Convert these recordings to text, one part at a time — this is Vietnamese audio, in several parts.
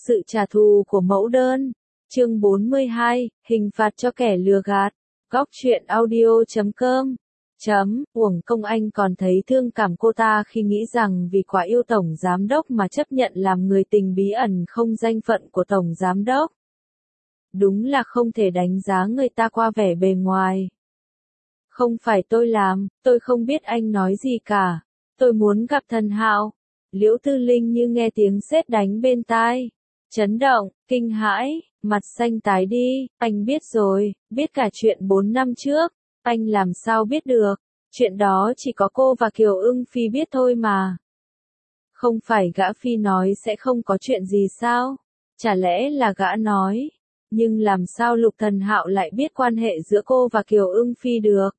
Sự trả thù của mẫu đơn. Chương 42, hình phạt cho kẻ lừa gạt. Góc truyện audio.com. Uổng công anh còn thấy thương cảm cô ta khi nghĩ rằng vì quá yêu tổng giám đốc mà chấp nhận làm người tình bí ẩn không danh phận của tổng giám đốc. Đúng là không thể đánh giá người ta qua vẻ bề ngoài. Không phải tôi làm, tôi không biết anh nói gì cả. Tôi muốn gặp thần Hạo. Liễu Tư Linh như nghe tiếng sét đánh bên tai. Chấn động, kinh hãi, mặt xanh tái đi, anh biết rồi, biết cả chuyện 4 năm trước. Anh làm sao biết được, chuyện đó chỉ có cô và Kiều Ưng Phi biết thôi mà. Không phải gã Phi nói sẽ không có chuyện gì sao? Chả lẽ là gã nói? Nhưng làm sao Lục Thần Hạo lại biết quan hệ giữa cô và Kiều Ưng Phi được?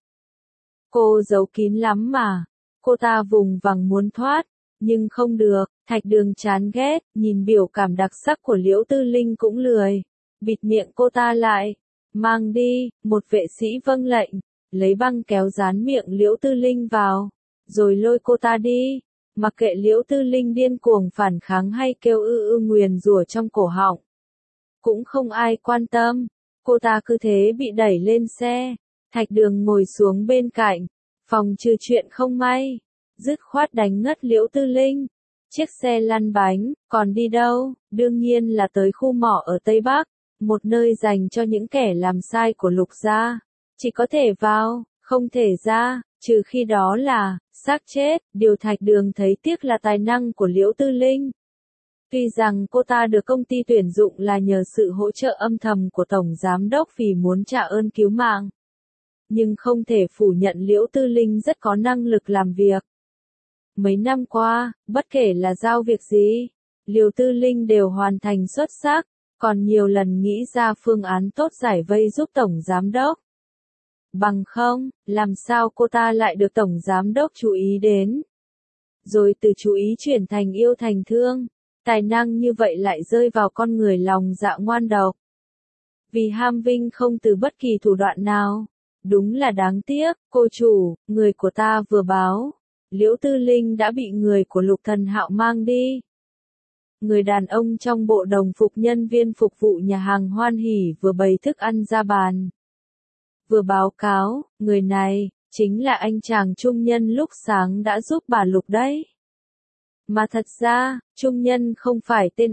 Cô giấu kín lắm mà. Cô ta vùng vằng muốn thoát, nhưng không được. Thạch Đường chán ghét, nhìn biểu cảm đặc sắc của Liễu Tư Linh cũng lười. Bịt miệng cô ta lại. Mang đi, một vệ sĩ vâng lệnh. Lấy băng kéo dán miệng Liễu Tư Linh vào. Rồi lôi cô ta đi. Mặc kệ Liễu Tư Linh điên cuồng phản kháng hay kêu nguyền rủa trong cổ họng. Cũng không ai quan tâm. Cô ta cứ thế bị đẩy lên xe. Thạch Đường ngồi xuống bên cạnh. Phòng trừ chuyện không may. Dứt khoát đánh ngất Liễu Tư Linh. Chiếc xe lăn bánh, còn đi đâu? Đương nhiên là tới khu mỏ ở Tây Bắc. Một nơi dành cho những kẻ làm sai của Lục gia. Chỉ có thể vào, không thể ra, trừ khi đó là xác chết. Điều Thạch Đường thấy tiếc là tài năng của Liễu Tư Linh. Tuy rằng cô ta được công ty tuyển dụng là nhờ sự hỗ trợ âm thầm của Tổng Giám đốc vì muốn trả ơn cứu mạng. Nhưng không thể phủ nhận Liễu Tư Linh rất có năng lực làm việc. Mấy năm qua, bất kể là giao việc gì, Liễu Tư Linh đều hoàn thành xuất sắc, còn nhiều lần nghĩ ra phương án tốt giải vây giúp Tổng Giám đốc. Bằng không, làm sao cô ta lại được Tổng Giám đốc chú ý đến? Rồi từ chú ý chuyển thành yêu thành thương. Tài năng như vậy lại rơi vào con người lòng dạ ngoan độc. Vì ham vinh không từ bất kỳ thủ đoạn nào. Đúng là đáng tiếc, cô chủ, người của ta vừa báo. Liễu Tư Linh đã bị người của Lục Thần Hạo mang đi. Người đàn ông trong bộ đồng phục nhân viên phục vụ nhà hàng Hoan Hỉ vừa bày thức ăn ra bàn. Vừa báo cáo, người này, chính là anh chàng trung nhân lúc sáng đã giúp bà Lục đấy. Mà thật ra, trung nhân không phải tên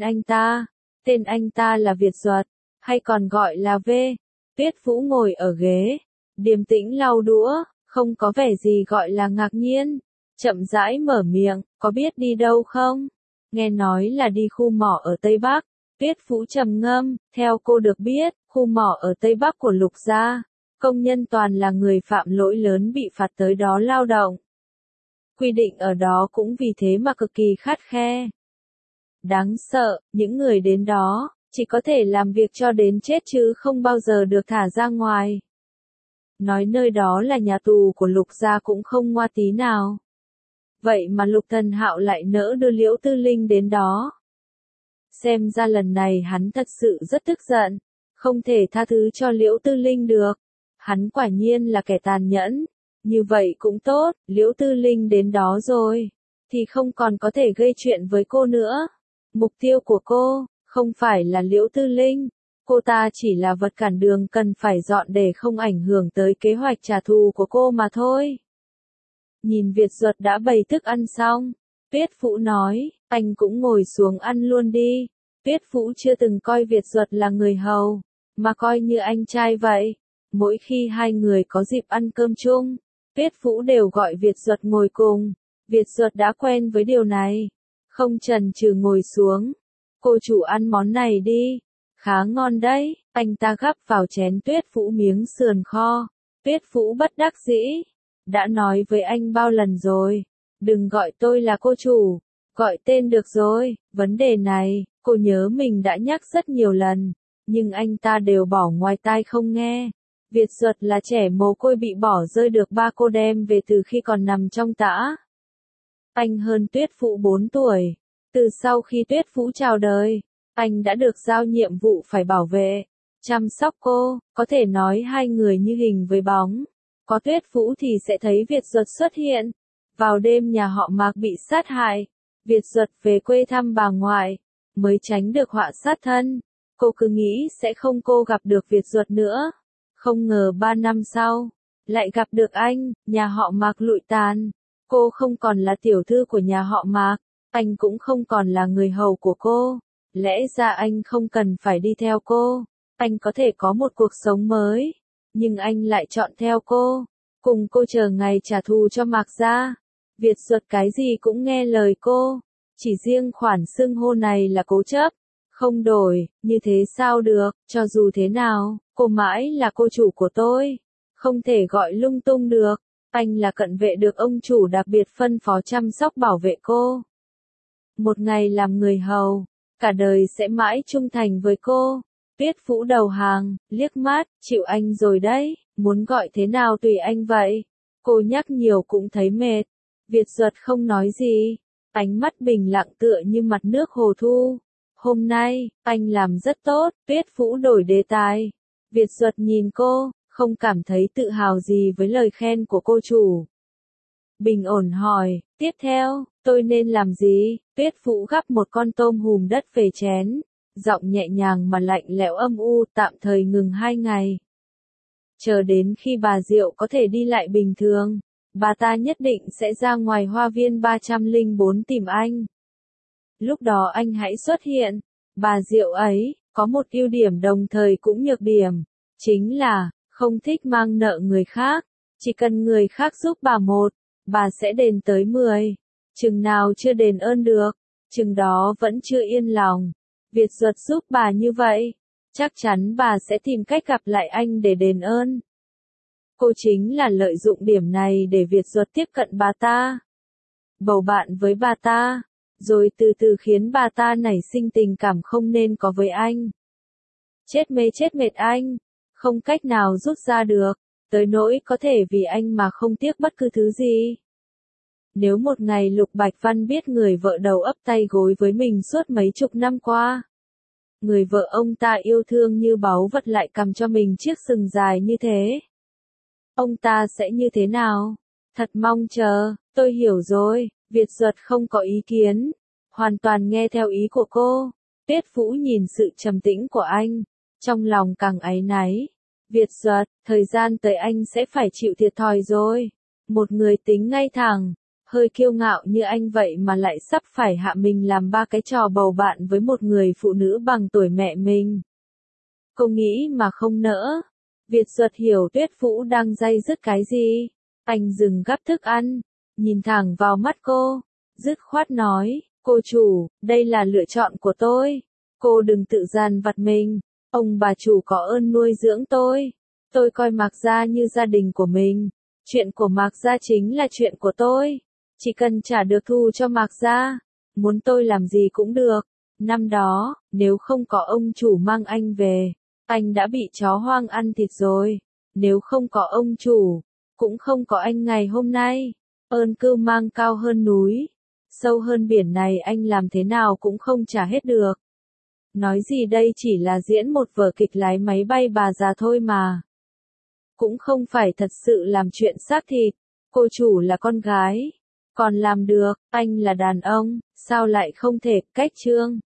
anh ta là Việt Duật, hay còn gọi là V. Tuyết Vũ ngồi ở ghế, điềm tĩnh lau đũa, không có vẻ gì gọi là ngạc nhiên, chậm rãi mở miệng, có biết đi đâu không? Nghe nói là đi khu mỏ ở Tây Bắc. Tuyết Vũ trầm ngâm, theo cô được biết, khu mỏ ở Tây Bắc của Lục gia, công nhân toàn là người phạm lỗi lớn bị phạt tới đó lao động. Quy định ở đó cũng vì thế mà cực kỳ khắt khe. Đáng sợ, những người đến đó, chỉ có thể làm việc cho đến chết chứ không bao giờ được thả ra ngoài. Nói nơi đó là nhà tù của Lục gia cũng không ngoa tí nào. Vậy mà Lục Thần Hạo lại nỡ đưa Liễu Tư Linh đến đó. Xem ra lần này hắn thật sự rất tức giận, không thể tha thứ cho Liễu Tư Linh được. Hắn quả nhiên là kẻ tàn nhẫn. Như vậy cũng tốt, Liễu Tư Linh đến đó rồi, thì không còn có thể gây chuyện với cô nữa. Mục tiêu của cô, không phải là Liễu Tư Linh, cô ta chỉ là vật cản đường cần phải dọn để không ảnh hưởng tới kế hoạch trả thù của cô mà thôi. Nhìn Việt Duật đã bày thức ăn xong, Tuyết Vũ nói, anh cũng ngồi xuống ăn luôn đi. Tuyết Vũ chưa từng coi Việt Duật là người hầu, mà coi như anh trai vậy. Mỗi khi hai người có dịp ăn cơm chung, Tuyết Vũ đều gọi Việt Duật ngồi cùng. Việt Duật đã quen với điều này. Không chần chừ ngồi xuống. Cô chủ ăn món này đi. Khá ngon đấy. Anh ta gắp vào chén Tuyết Vũ miếng sườn kho. Tuyết Vũ bất đắc dĩ. Đã nói với anh bao lần rồi. Đừng gọi tôi là cô chủ. Gọi tên được rồi. Vấn đề này, cô nhớ mình đã nhắc rất nhiều lần. Nhưng anh ta đều bỏ ngoài tai không nghe. Việt Duật là trẻ mồ côi bị bỏ rơi được ba cô đem về từ khi còn nằm trong tã. Anh hơn Tuyết Vũ 4 tuổi. Từ sau khi Tuyết Vũ chào đời, anh đã được giao nhiệm vụ phải bảo vệ, chăm sóc cô, có thể nói hai người như hình với bóng. Có Tuyết Vũ thì sẽ thấy Việt Duật xuất hiện. Vào đêm nhà họ Mạc bị sát hại, Việt Duật về quê thăm bà ngoại. mới tránh được họa sát thân. Cô cứ nghĩ sẽ không cô gặp được Việt Duật nữa. Không ngờ 3 năm sau, lại gặp được anh, nhà họ Mạc lụi tàn. Cô không còn là tiểu thư của nhà họ Mạc, anh cũng không còn là người hầu của cô. Lẽ ra anh không cần phải đi theo cô, anh có thể có một cuộc sống mới. Nhưng anh lại chọn theo cô, cùng cô chờ ngày trả thù cho Mạc gia. Việt Duật cái gì cũng nghe lời cô, chỉ riêng khoản xưng hô này là cố chấp, không đổi, như thế sao được, cho dù thế nào, cô mãi là cô chủ của tôi, không thể gọi lung tung được. Anh là cận vệ được ông chủ đặc biệt phân phó chăm sóc bảo vệ cô. Một ngày làm người hầu, cả đời sẽ mãi trung thành với cô. Tuyết Vũ đầu hàng, liếc mắt, chịu anh rồi đấy, muốn gọi thế nào tùy anh vậy. Cô nhắc nhiều cũng thấy mệt. Việt Duật không nói gì, ánh mắt bình lặng tựa như mặt nước hồ thu. Hôm nay, anh làm rất tốt, Tuyết Vũ đổi đề tài. Việt Duật nhìn cô, không cảm thấy tự hào gì với lời khen của cô chủ. Bình ổn hỏi, tiếp theo, tôi nên làm gì? Tuyết Vũ gắp một con tôm hùm đất về chén, giọng nhẹ nhàng mà lạnh lẽo âm u, tạm thời ngừng 2 ngày. Chờ đến khi bà Diệu có thể đi lại bình thường, bà ta nhất định sẽ ra ngoài hoa viên 304 tìm anh. Lúc đó anh hãy xuất hiện. Bà Diệu ấy, có một ưu điểm đồng thời cũng nhược điểm, chính là, không thích mang nợ người khác. Chỉ cần người khác giúp bà 1, bà sẽ đền tới 10. Chừng nào chưa đền ơn được, chừng đó vẫn chưa yên lòng. Việt Duật giúp bà như vậy, chắc chắn bà sẽ tìm cách gặp lại anh để đền ơn. Cô chính là lợi dụng điểm này để Việt Duật tiếp cận bà ta, bầu bạn với bà ta, rồi từ từ khiến bà ta nảy sinh tình cảm không nên có với anh. Chết mệt anh, không cách nào rút ra được, tới nỗi có thể vì anh mà không tiếc bất cứ thứ gì. Nếu một ngày Lục Bạch Văn biết người vợ đầu ấp tay gối với mình suốt mấy chục năm qua, người vợ ông ta yêu thương như báu vật lại cầm cho mình chiếc sừng dài như thế, ông ta sẽ như thế nào? Thật mong chờ, tôi hiểu rồi. Việt Duật không có ý kiến, hoàn toàn nghe theo ý của cô. Tuyết Vũ nhìn sự trầm tĩnh của anh, trong lòng càng áy náy. Việt Duật, thời gian tới anh sẽ phải chịu thiệt thòi rồi. Một người tính ngay thẳng, hơi kiêu ngạo như anh vậy mà lại sắp phải hạ mình làm 3 cái trò bầu bạn với một người phụ nữ bằng tuổi mẹ mình. Cô nghĩ mà không nỡ. Việt Duật hiểu Tuyết Vũ đang day dứt cái gì. Anh dừng gắp thức ăn, nhìn thẳng vào mắt cô, dứt khoát nói, cô chủ, đây là lựa chọn của tôi. Cô đừng tự dằn vặt mình, ông bà chủ có ơn nuôi dưỡng tôi. Tôi coi Mạc gia như gia đình của mình. Chuyện của Mạc gia chính là chuyện của tôi. Chỉ cần trả được thù cho Mạc gia, muốn tôi làm gì cũng được. Năm đó, nếu không có ông chủ mang anh về, anh đã bị chó hoang ăn thịt rồi. Nếu không có ông chủ, cũng không có anh ngày hôm nay. Ơn cưu mang cao hơn núi, sâu hơn biển này anh làm thế nào cũng không trả hết được. Nói gì đây, chỉ là diễn một vở kịch lái máy bay bà già thôi mà. Cũng không phải thật sự làm chuyện xác thịt. Cô chủ là con gái, còn làm được, anh là đàn ông, sao lại không thể? Cách chương